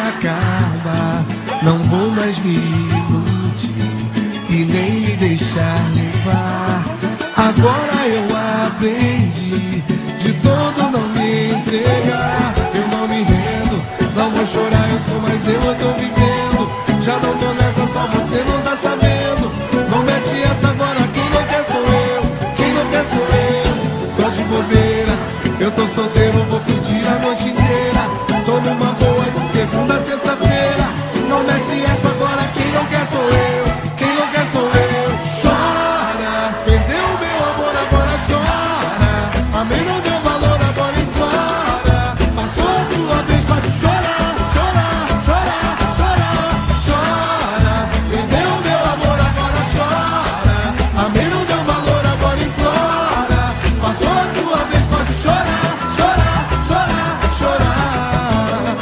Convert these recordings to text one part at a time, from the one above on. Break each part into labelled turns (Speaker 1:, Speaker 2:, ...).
Speaker 1: acaba. Não vou mais me iludir e nem me deixar levar. Agora eu aprendi de todo não me entregar. Eu não me rendo, não vou chorar, eu sou mais eu tô vivendo. Já não tô nessa, só você não tá sabendo. Não mete essa agora, quem não quer sou eu, quem não quer sou eu. Tô de bobeira, eu tô solteiro, vou curtir a noite inteira. Tô numa boa de segunda a sexta-feira. Não mete essa agora, quem não quer sou eu, quem não quer sou eu. Chora, perdeu meu amor, agora chora. Amém, não deu valor, agora implora. Passou a sua vez, pode chorar, chorar, chorar, chorar, chora. Perdeu meu amor, agora chora. Amém, não deu valor, agora implora. Passou a sua vez, pode chorar, chorar, chorar, chorar.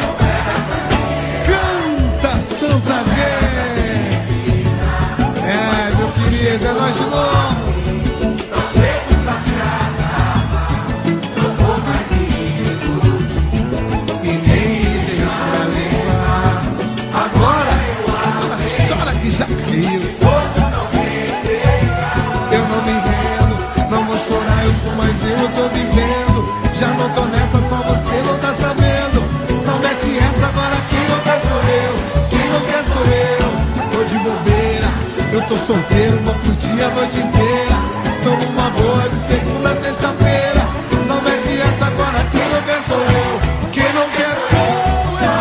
Speaker 1: Canta, São Prazer. É, meu querido, é nós de novo. E nem me deixa levar. Agora chora que já caiu. Eu não me rendo, não vou chorar, eu sou mais eu tô vivendo. Já não tô nessa, só você não tá sabendo. Não mete essa agora, quem não quer sou eu, quem não quer sou eu. Tô de bobeira, eu tô solteiro, vou curtir a noite inteira. Tô numa boa de segunda a sexta-feira. Não mete essa agora, quem não quer sou eu, quem não quer sou eu.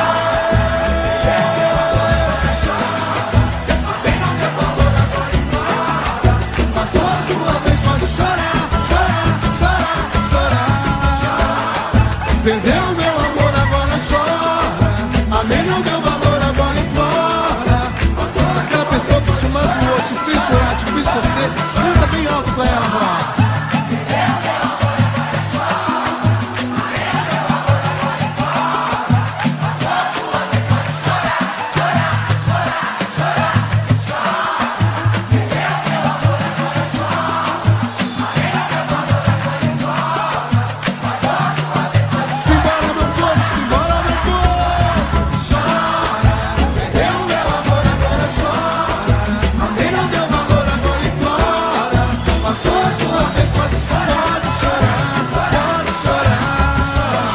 Speaker 1: Passou a sua vez, pode chorar, chorar, chorar, chorar. Perdeu meu amor, agora chora. Amém, não deu valor, agora implora. Aquela pessoa que te magoou, te fez chorar, te fez sofrer, canta bem alto pra ela, vó. Simbora, meu povo, simbora, meu povo. Chora, perdeu meu amor, agora chora. Amém, não deu valor, agora implora. Passou a sua vez, pode chorar, pode chorar,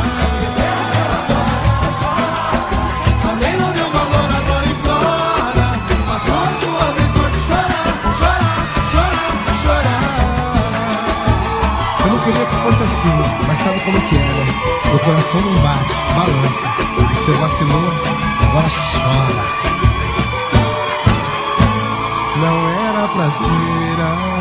Speaker 1: chorar. Amém, não deu valor, agora implora. Passou a sua vez, pode chorar, chorar, chorar, chorar. Eu não queria que fosse assim, mas sabe como que é, né? Meu coração não bate, balança. Você vacilou, agora chora. Não era pra ser